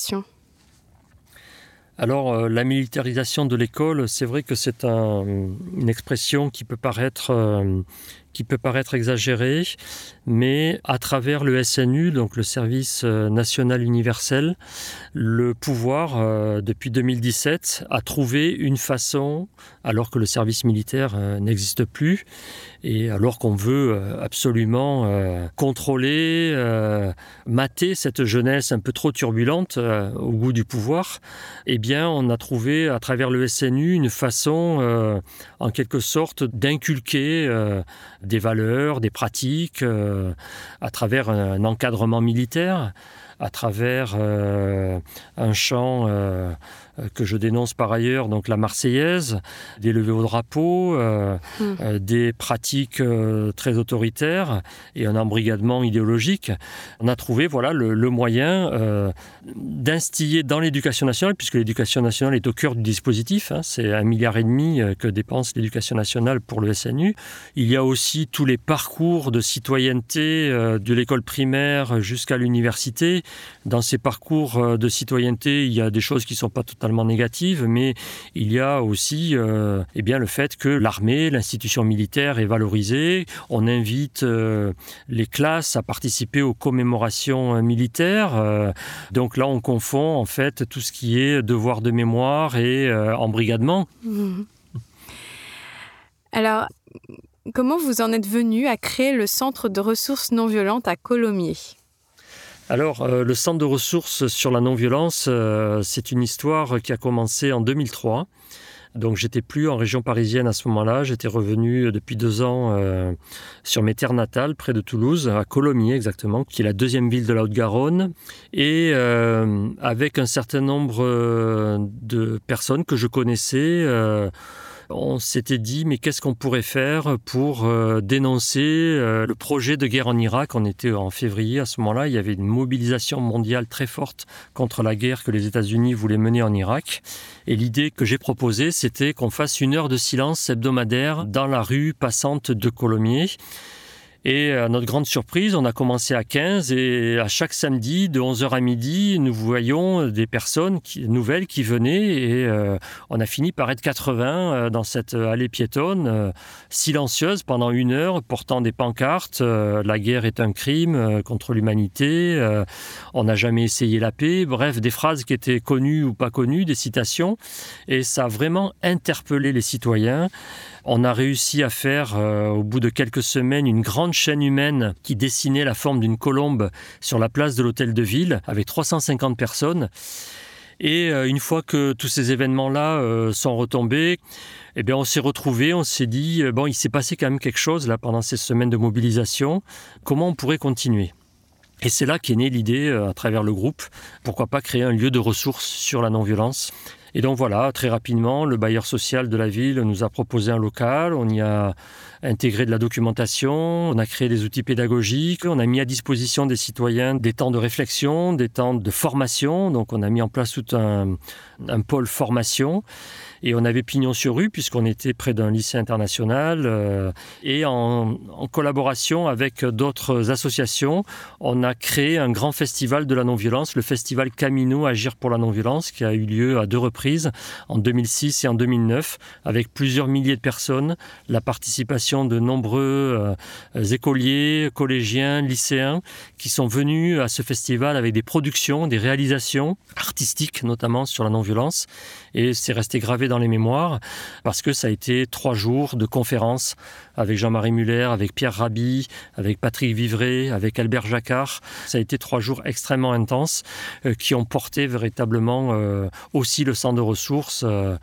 Alors, euh, la militarisation de l'école, c'est vrai que c'est un, une expression qui peut paraître... Euh, qui peut paraître exagéré, mais à travers le S N U, donc le Service national universel, le pouvoir, euh, depuis deux mille dix-sept, a trouvé une façon, alors que le service militaire euh, n'existe plus, et alors qu'on veut euh, absolument euh, contrôler, euh, mater cette jeunesse un peu trop turbulente euh, au goût du pouvoir, eh bien, on a trouvé à travers le S N U une façon, euh, en quelque sorte, d'inculquer euh, des valeurs, des pratiques, euh, à travers un, un encadrement militaire, à travers euh, un chant euh, que je dénonce par ailleurs, donc la Marseillaise, des levées au drapeau, euh, mmh. euh, des pratiques euh, très autoritaires et un embrigadement idéologique. On a trouvé voilà, le, le moyen euh, d'instiller dans l'éducation nationale, puisque l'éducation nationale est au cœur du dispositif, hein, c'est un milliard et demi que dépense l'éducation nationale pour le S N U. Il y a aussi tous les parcours de citoyenneté euh, de l'école primaire jusqu'à l'université. Dans ces parcours de citoyenneté, il y a des choses qui ne sont pas totalement négatives, mais il y a aussi euh, eh bien, le fait que l'armée, l'institution militaire est valorisée. On invite euh, les classes à participer aux commémorations militaires. Euh, donc là, on confond en fait tout ce qui est devoir de mémoire et euh, embrigadement. Mmh. Alors, comment vous en êtes venu à créer le Centre de ressources non violentes à Colomiers ? Alors, euh, le Centre de ressources sur la non-violence, euh, c'est une histoire qui a commencé en deux mille trois. Donc, j'étais plus en région parisienne à ce moment-là. J'étais revenu depuis deux ans euh, sur mes terres natales, près de Toulouse, à Colomiers exactement, qui est la deuxième ville de la Haute-Garonne. Et euh, avec un certain nombre de personnes que je connaissais, euh, on s'était dit, mais qu'est-ce qu'on pourrait faire pour euh, dénoncer euh, le projet de guerre en Irak ? On était en février à ce moment-là, il y avait une mobilisation mondiale très forte contre la guerre que les États-Unis voulaient mener en Irak. Et l'idée que j'ai proposée, c'était qu'on fasse une heure de silence hebdomadaire dans la rue passante de Colomiers. Et à notre grande surprise, on a commencé à quinze et à chaque samedi, de onze heures à midi, nous voyions des personnes qui, nouvelles qui venaient et euh, on a fini par être quatre-vingts euh, dans cette allée piétonne euh, silencieuse pendant une heure, portant des pancartes. Euh, la guerre est un crime euh, contre l'humanité, euh, on n'a jamais essayé la paix, bref, des phrases qui étaient connues ou pas connues, des citations. Et ça a vraiment interpellé les citoyens. On a réussi à faire, euh, au bout de quelques semaines, une grande chaîne humaine qui dessinait la forme d'une colombe sur la place de l'Hôtel de Ville, avec trois cent cinquante personnes. Et euh, une fois que tous ces événements-là euh, sont retombés, eh bien, on s'est retrouvés, on s'est dit, euh, bon, il s'est passé quand même quelque chose là pendant ces semaines de mobilisation. Comment on pourrait continuer ? Et c'est là qu'est née l'idée, euh, à travers le groupe, pourquoi pas créer un lieu de ressources sur la non-violence. Et donc voilà, très rapidement, le bailleur social de la ville nous a proposé un local, on y a intégré de la documentation, on a créé des outils pédagogiques, on a mis à disposition des citoyens des temps de réflexion, des temps de formation, donc on a mis en place tout un, un pôle formation. Et on avait pignon sur rue puisqu'on était près d'un lycée international euh, et en, en collaboration avec d'autres associations, on a créé un grand festival de la non-violence, le festival Camino Agir pour la non-violence, qui a eu lieu à deux reprises, en deux mille six et en deux mille neuf, avec plusieurs milliers de personnes, la participation de nombreux euh, écoliers, collégiens, lycéens qui sont venus à ce festival avec des productions, des réalisations artistiques notamment sur la non-violence. Et c'est resté gravé dans les mémoires parce que ça a été trois jours de conférences avec Jean-Marie Muller, avec Pierre Rabhi, avec Patrick Vivray, avec Albert Jacquard. Ça a été trois jours extrêmement intenses euh, qui ont porté véritablement euh, aussi le centre de ressources. Euh,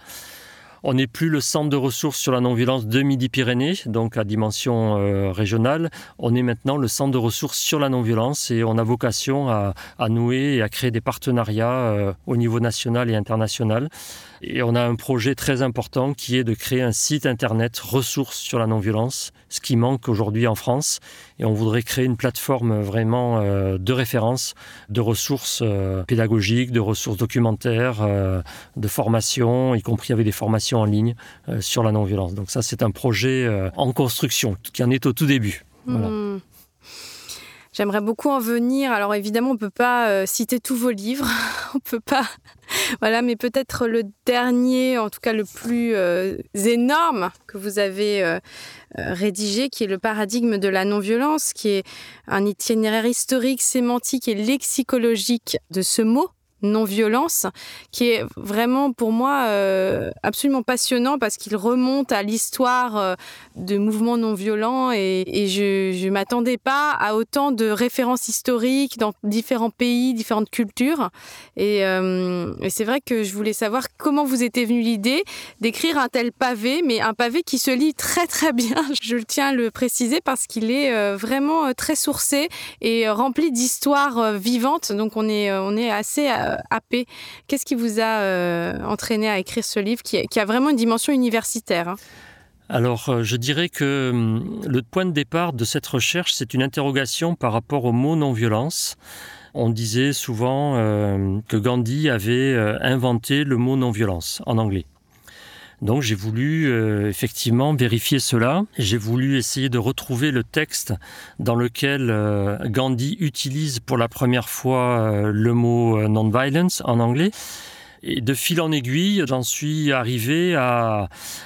On n'est plus le centre de ressources sur la non-violence de Midi-Pyrénées, donc à dimension euh, régionale. On est maintenant le centre de ressources sur la non-violence et on a vocation à, à nouer et à créer des partenariats euh, au niveau national et international. Et on a un projet très important qui est de créer un site internet ressources sur la non-violence, ce qui manque aujourd'hui en France. Et on voudrait créer une plateforme vraiment euh, de référence, de ressources euh, pédagogiques, de ressources documentaires, euh, de formation, y compris avec des formations en ligne euh, sur la non-violence. Donc ça, c'est un projet euh, en construction, qui en est au tout début. Voilà. Mmh. J'aimerais beaucoup en venir. Alors évidemment, on ne peut pas euh, citer tous vos livres. on peut pas... Voilà, mais peut-être le dernier, en tout cas le plus euh, énorme que vous avez euh, rédigé, qui est le paradigme de la non-violence, qui est un itinéraire historique, sémantique et lexicologique de ce mot. Non-violence, qui est vraiment pour moi euh, absolument passionnant parce qu'il remonte à l'histoire euh, de mouvements non-violents et, et je ne m'attendais pas à autant de références historiques dans différents pays, différentes cultures. Et, euh, et c'est vrai que je voulais savoir comment vous était venue l'idée d'écrire un tel pavé, mais un pavé qui se lit très très bien, je tiens à le préciser parce qu'il est euh, vraiment euh, très sourcé et euh, rempli d'histoires euh, vivantes, donc on est, euh, on est assez... Euh, happé. Qu'est-ce qui vous a euh, entraîné à écrire ce livre qui, qui a vraiment une dimension universitaire hein ? Alors, je dirais que le point de départ de cette recherche, c'est une interrogation par rapport au mot non-violence. On disait souvent euh, que Gandhi avait euh, inventé le mot non-violence en anglais. Donc j'ai voulu euh, effectivement vérifier cela. J'ai voulu essayer de retrouver le texte dans lequel euh, Gandhi utilise pour la première fois euh, le mot euh, non-violence en anglais. Et de fil en aiguille, j'en suis arrivé à,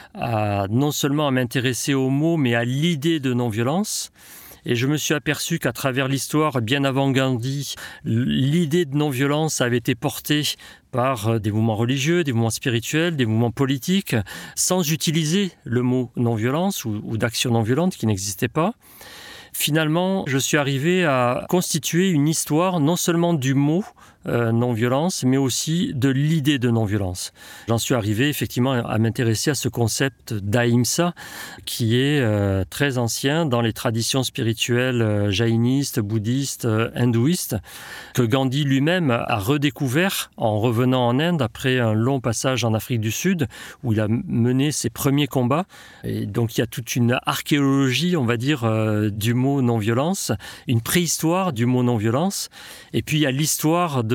à non seulement à m'intéresser au mot, mais à l'idée de non-violence. Et je me suis aperçu qu'à travers l'histoire, bien avant Gandhi, l'idée de non-violence avait été portée par des mouvements religieux, des mouvements spirituels, des mouvements politiques, sans utiliser le mot non-violence ou, ou d'action non-violente qui n'existait pas. Finalement, je suis arrivé à constituer une histoire non seulement du mot euh, non-violence, mais aussi de l'idée de non-violence. J'en suis arrivé effectivement à m'intéresser à ce concept d'ahimsa qui est euh, très ancien dans les traditions spirituelles euh, jaïnistes, bouddhistes, euh, hindouistes, que Gandhi lui-même a redécouvert en revenant en Inde après un long passage en Afrique du Sud où il a mené ses premiers combats. Et donc il y a toute une archéologie, on va dire, euh, du mot non-violence, une préhistoire du mot non-violence. Et puis il y a l'histoire de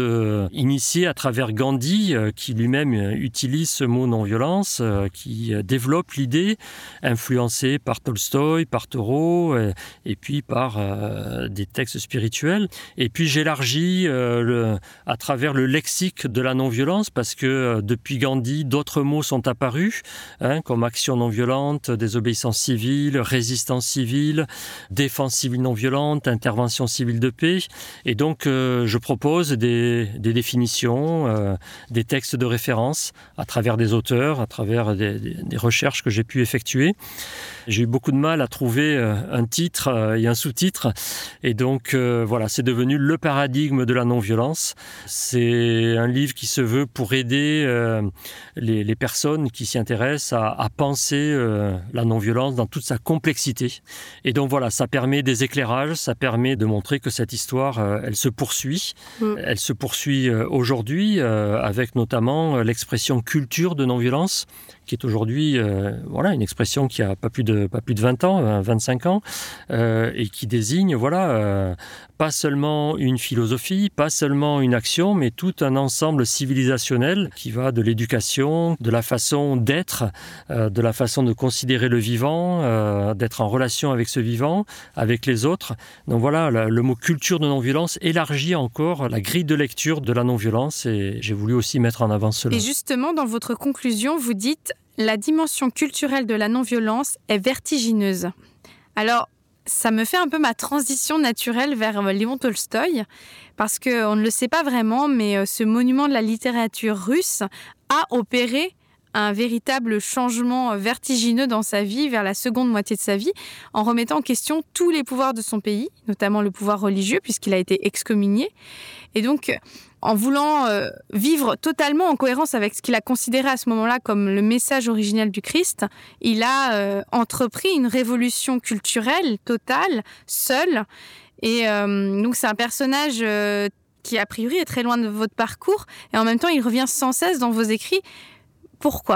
de, initié à travers Gandhi, euh, qui lui-même utilise ce mot non-violence, euh, qui développe l'idée, influencé par Tolstoï, par Thoreau, et, et puis par euh, des textes spirituels. Et puis j'élargis euh, le, à travers le lexique de la non-violence, parce que euh, depuis Gandhi, d'autres mots sont apparus, hein, comme action non-violente, désobéissance civile, résistance civile, défense civile non-violente, intervention civile de paix. Et donc, euh, je propose des, des définitions, euh, des textes de référence à travers des auteurs, à travers des, des, des recherches que j'ai pu effectuer. J'ai eu beaucoup de mal à trouver euh, un titre euh, et un sous-titre. Et donc, euh, voilà, c'est devenu le paradigme de la non-violence. C'est un livre qui se veut pour aider euh, les, les personnes qui s'y intéressent à, à penser euh, la non-violence dans toute sa complexité. Et donc, voilà, ça permet des éclairages, ça permet de montrer que cette histoire, euh, elle se poursuit. Mmh. Elle se poursuit euh, aujourd'hui euh, avec notamment euh, l'expression culture de non-violence, qui est aujourd'hui euh, voilà, une expression qui a pas plus de, pas plus de vingt ans, vingt-cinq ans, euh, et qui désigne voilà, euh, pas seulement une philosophie, pas seulement une action, mais tout un ensemble civilisationnel qui va de l'éducation, de la façon d'être, euh, de la façon de considérer le vivant, euh, d'être en relation avec ce vivant, avec les autres. Donc voilà, le, le mot culture de non-violence élargit encore la grille de lecture de la non-violence, et j'ai voulu aussi mettre en avant cela. Et justement, dans votre conclusion, vous dites « La dimension culturelle de la non-violence est vertigineuse ». Alors, ça me fait un peu ma transition naturelle vers Léon Tolstoï, parce qu'on ne le sait pas vraiment, mais ce monument de la littérature russe a opéré un véritable changement vertigineux dans sa vie, vers la seconde moitié de sa vie, en remettant en question tous les pouvoirs de son pays, notamment le pouvoir religieux, puisqu'il a été excommunié. Et donc, en voulant euh, vivre totalement en cohérence avec ce qu'il a considéré à ce moment-là comme le message originel du Christ, il a euh, entrepris une révolution culturelle totale, seul. Et euh, donc, c'est un personnage euh, qui, a priori, est très loin de votre parcours. Et en même temps, il revient sans cesse dans vos écrits. Pourquoi ?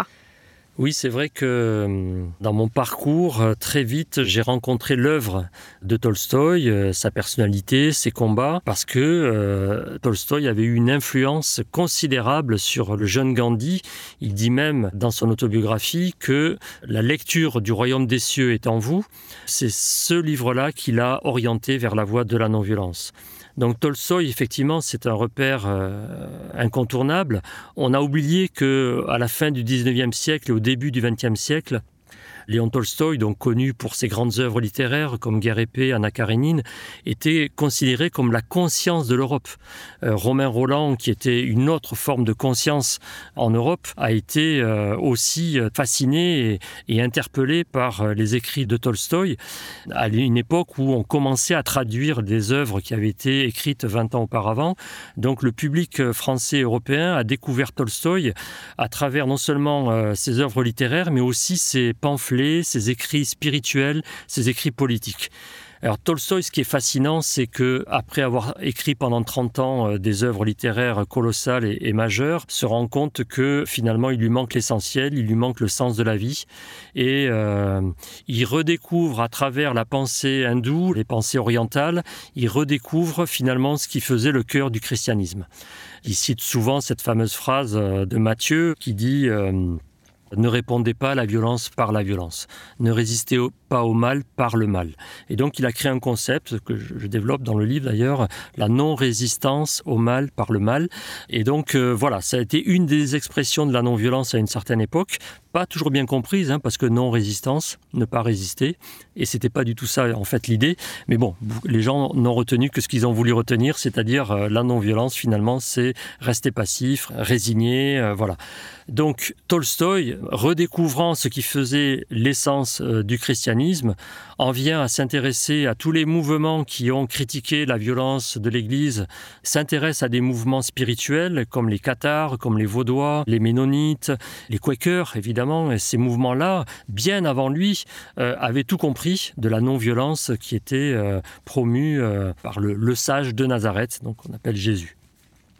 Oui, c'est vrai que dans mon parcours, très vite, j'ai rencontré l'œuvre de Tolstoï, sa personnalité, ses combats, parce que euh, Tolstoï avait eu une influence considérable sur le jeune Gandhi. Il dit même dans son autobiographie que la lecture du Royaume des cieux est en vous. C'est ce livre-là qui l'a orienté vers la voie de la non-violence. Donc Tolstoï, effectivement, c'est un repère euh, incontournable. On a oublié qu'à la fin du dix-neuvième siècle et au début du vingtième siècle, Léon Tolstoï, donc connu pour ses grandes œuvres littéraires comme Guerre et paix, Anna Karénine, était considéré comme la conscience de l'Europe. Euh, Romain Rolland, qui était une autre forme de conscience en Europe, a été euh, aussi fasciné et, et interpellé par les écrits de Tolstoï à une époque où on commençait à traduire des œuvres qui avaient été écrites vingt ans auparavant. Donc le public français et européen a découvert Tolstoï à travers non seulement euh, ses œuvres littéraires, mais aussi ses pamphlets, ses écrits spirituels, ses écrits politiques. Alors Tolstoï, ce qui est fascinant, c'est qu'après avoir écrit pendant trente ans euh, des œuvres littéraires colossales et, et majeures, se rend compte que finalement il lui manque l'essentiel, il lui manque le sens de la vie, et euh, il redécouvre à travers la pensée hindoue, les pensées orientales, il redécouvre finalement ce qui faisait le cœur du christianisme. Il cite souvent cette fameuse phrase de Matthieu qui dit euh, « Ne répondez pas à la violence par la violence. Ne résistez pas au mal par le mal. » Et donc, il a créé un concept que je développe dans le livre d'ailleurs, la non-résistance au mal par le mal. Et donc, euh, voilà, ça a été une des expressions de la non-violence à une certaine époque. Pas toujours bien comprise, hein, parce que non-résistance, ne pas résister. Et c'était pas du tout ça, en fait, l'idée. Mais bon, les gens n'ont retenu que ce qu'ils ont voulu retenir, c'est-à-dire euh, la non-violence, finalement, c'est rester passif, résigné, euh, voilà. Donc, Tolstoï, redécouvrant ce qui faisait l'essence euh, du christianisme, en vient à s'intéresser à tous les mouvements qui ont critiqué la violence de l'Église, s'intéresse à des mouvements spirituels comme les cathares, comme les vaudois, les ménonites, les quakers, évidemment. Et ces mouvements-là, bien avant lui, euh, avaient tout compris de la non-violence qui était euh, promue euh, par le, le sage de Nazareth, donc on appelle Jésus.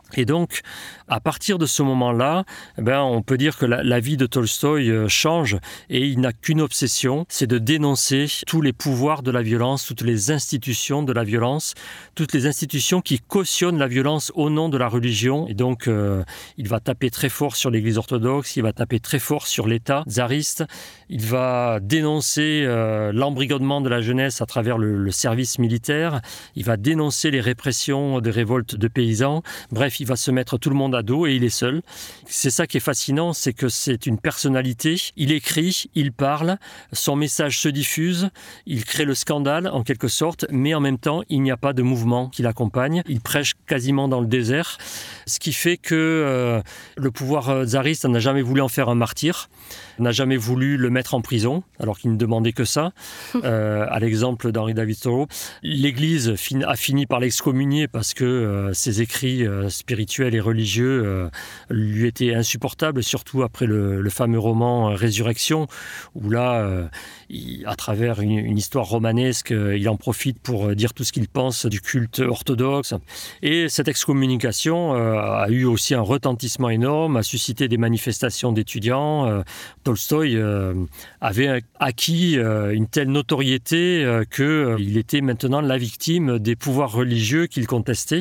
Et donc, à partir de ce moment-là, eh ben, on peut dire que la, la vie de Tolstoï euh, change et il n'a qu'une obsession, c'est de dénoncer tous les pouvoirs de la violence, toutes les institutions de la violence, toutes les institutions qui cautionnent la violence au nom de la religion. Et donc, euh, il va taper très fort sur l'Église orthodoxe, il va taper très fort sur l'État tsariste, il va dénoncer euh, l'embrigadement de la jeunesse à travers le, le service militaire, il va dénoncer les répressions des révoltes de paysans. Bref, il va se mettre tout le monde à dos et il est seul. C'est ça qui est fascinant, c'est que c'est une personnalité. Il écrit, il parle, son message se diffuse, il crée le scandale en quelque sorte, mais en même temps, il n'y a pas de mouvement qui l'accompagne. Il prêche quasiment dans le désert, ce qui fait que euh, le pouvoir tsariste n'a jamais voulu en faire un martyr, n'a jamais voulu le mettre en prison, alors qu'il ne demandait que ça. Euh, à l'exemple d'Henri David Thoreau, l'Église fin- a fini par l'excommunier parce que euh, ses écrits euh, spirituels et religieux euh, lui étaient insupportables, surtout après le, le fameux roman euh, Résurrection, où là, euh, il, à travers une, une histoire romanesque, euh, il en profite pour euh, dire tout ce qu'il pense du culte orthodoxe. Et cette excommunication euh, a eu aussi un retentissement énorme, a suscité des manifestations d'étudiants. Euh, Tolstoï euh, avait acquis euh, une telle notoriété euh, qu'il euh, était maintenant la victime des pouvoirs religieux qu'il contestait.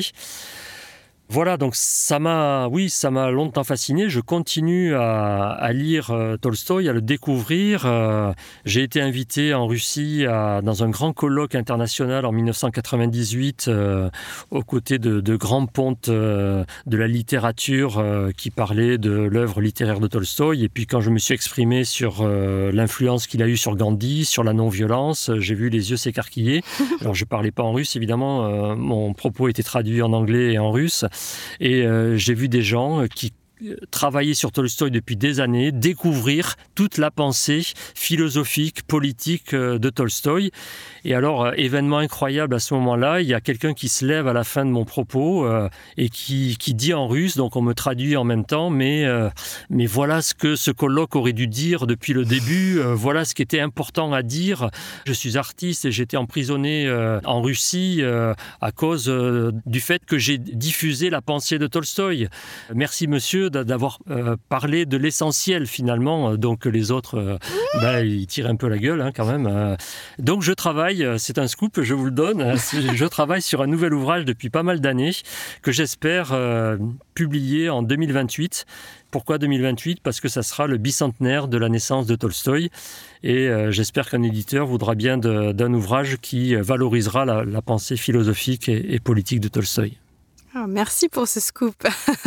Voilà, donc ça m'a, oui, ça m'a longtemps fasciné. Je continue à, à lire euh, Tolstoï, à le découvrir. Euh, j'ai été invité en Russie à, dans un grand colloque international en dix-neuf cent quatre-vingt-dix-huit euh, aux côtés de, de grands pontes euh, de la littérature euh, qui parlaient de l'œuvre littéraire de Tolstoï. Et puis quand je me suis exprimé sur euh, l'influence qu'il a eue sur Gandhi, sur la non-violence, j'ai vu les yeux s'écarquiller. Alors je parlais pas en russe, évidemment. Euh, mon propos était traduit en anglais et en russe. Et euh, j'ai vu des gens qui travailler sur Tolstoï depuis des années, découvrir toute la pensée philosophique, politique de Tolstoï. Et alors, événement incroyable à ce moment-là, il y a quelqu'un qui se lève à la fin de mon propos euh, et qui, qui dit en russe, donc on me traduit en même temps, mais, euh, mais voilà ce que ce colloque aurait dû dire depuis le début, euh, voilà ce qui était important à dire. Je suis artiste et j'étais emprisonné euh, en Russie euh, à cause euh, du fait que j'ai diffusé la pensée de Tolstoï. Merci monsieur d'avoir euh, parlé de l'essentiel finalement, donc les autres, euh, bah, ils tirent un peu la gueule hein, quand même. Euh. Donc je travaille, c'est un scoop, je vous le donne, je travaille sur un nouvel ouvrage depuis pas mal d'années que j'espère euh, publier en deux mille vingt-huit. Pourquoi deux mille vingt-huit ? Parce que ça sera le bicentenaire de la naissance de Tolstoï et euh, j'espère qu'un éditeur voudra bien de, d'un ouvrage qui valorisera la, la pensée philosophique et, et politique de Tolstoï. Oh, merci pour ce scoop.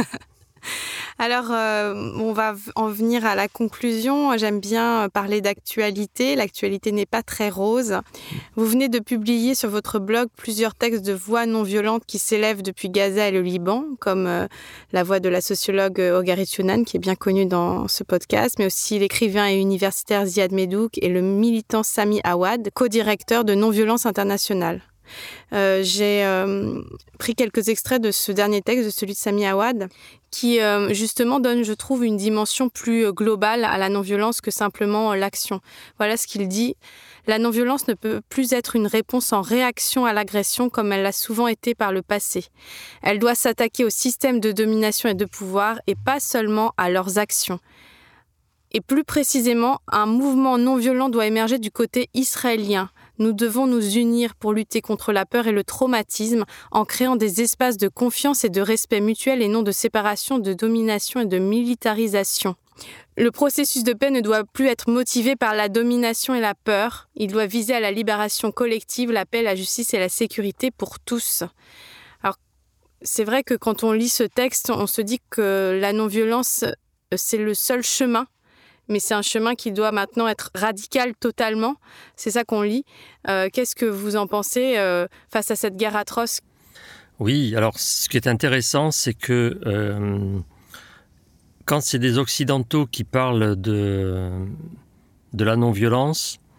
Alors, euh, on va en venir à la conclusion. J'aime bien parler d'actualité. L'actualité n'est pas très rose. Vous venez de publier sur votre blog plusieurs textes de voix non violentes qui s'élèvent depuis Gaza et le Liban, comme euh, la voix de la sociologue Ogarit Younan, qui est bien connue dans ce podcast, mais aussi l'écrivain et universitaire Ziad Medouk et le militant Sami Awad, co-directeur de Non-Violence Internationale. Euh, j'ai euh, pris quelques extraits de ce dernier texte, de celui de Sami Awad, qui euh, justement donne, je trouve, une dimension plus globale à la non-violence que simplement l'action. Voilà ce qu'il dit. La non-violence ne peut plus être une réponse en réaction à l'agression comme elle l'a souvent été par le passé. Elle doit s'attaquer au système de domination et de pouvoir et pas seulement à leurs actions. Et plus précisément, un mouvement non-violent doit émerger du côté israélien. Nous devons nous unir pour lutter contre la peur et le traumatisme en créant des espaces de confiance et de respect mutuel et non de séparation, de domination et de militarisation. Le processus de paix ne doit plus être motivé par la domination et la peur. Il doit viser à la libération collective, la paix, la justice et la sécurité pour tous. Alors, c'est vrai que quand on lit ce texte, on se dit que la non-violence, c'est le seul chemin. Mais c'est un chemin qui doit maintenant être radical totalement. C'est ça qu'on lit. Euh, qu'est-ce que vous en pensez euh, face à cette guerre atroce ? Oui, alors ce qui est intéressant, c'est que euh, quand c'est des Occidentaux qui parlent de, de la non-violence,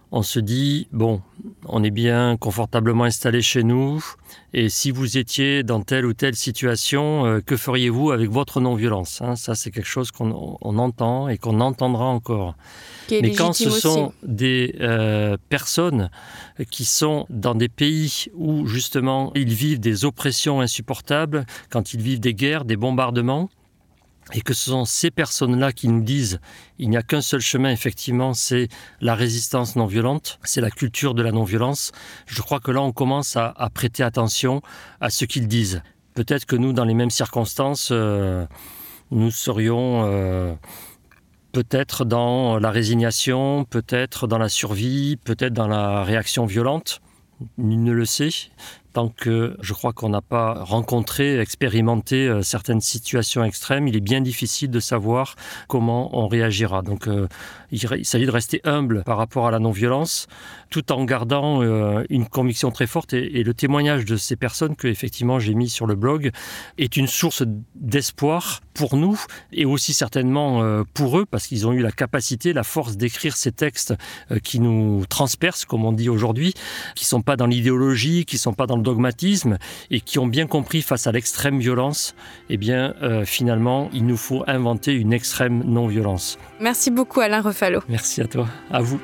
on se dit, bon, on est bien confortablement installé chez nous, et si vous étiez dans telle ou telle situation, euh, que feriez-vous avec votre non-violence, hein? Ça, c'est quelque chose qu'on on entend et qu'on entendra encore. Mais quand ce sont aussi. des euh, personnes qui sont dans des pays où, justement, ils vivent des oppressions insupportables, quand ils vivent des guerres, des bombardements, et que ce sont ces personnes-là qui nous disent il n'y a qu'un seul chemin, effectivement, c'est la résistance non violente, c'est la culture de la non-violence. Je crois que là, on commence à, à prêter attention à ce qu'ils disent. Peut-être que nous, dans les mêmes circonstances, euh, nous serions euh, peut-être dans la résignation, peut-être dans la survie, peut-être dans la réaction violente. Nul ne le sait. Tant que je crois qu'on n'a pas rencontré, expérimenté euh, certaines situations extrêmes, il est bien difficile de savoir comment on réagira. Donc euh, il, il s'agit de rester humble par rapport à la non-violence, tout en gardant euh, une conviction très forte. Et, et le témoignage de ces personnes que effectivement j'ai mis sur le blog est une source d'espoir pour nous et aussi certainement euh, pour eux, parce qu'ils ont eu la capacité, la force d'écrire ces textes euh, qui nous transpercent, comme on dit aujourd'hui, qui ne sont pas dans l'idéologie, qui ne sont pas dans le dogmatisme et qui ont bien compris face à l'extrême violence, eh bien euh, finalement il nous faut inventer une extrême non-violence. Merci beaucoup Alain Refalo. Merci à toi, à vous.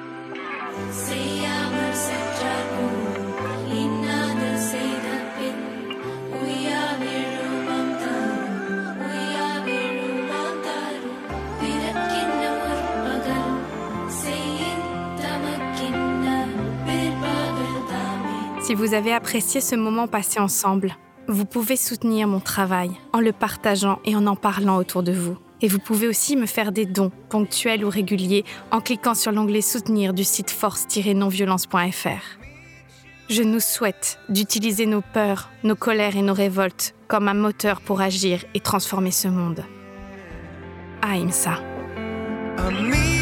Si vous avez apprécié ce moment passé ensemble, vous pouvez soutenir mon travail en le partageant et en en parlant autour de vous. Et vous pouvez aussi me faire des dons, ponctuels ou réguliers, en cliquant sur l'onglet « Soutenir » du site force tiret non violence point f r. Je nous souhaite d'utiliser nos peurs, nos colères et nos révoltes comme un moteur pour agir et transformer ce monde. Ahimsa.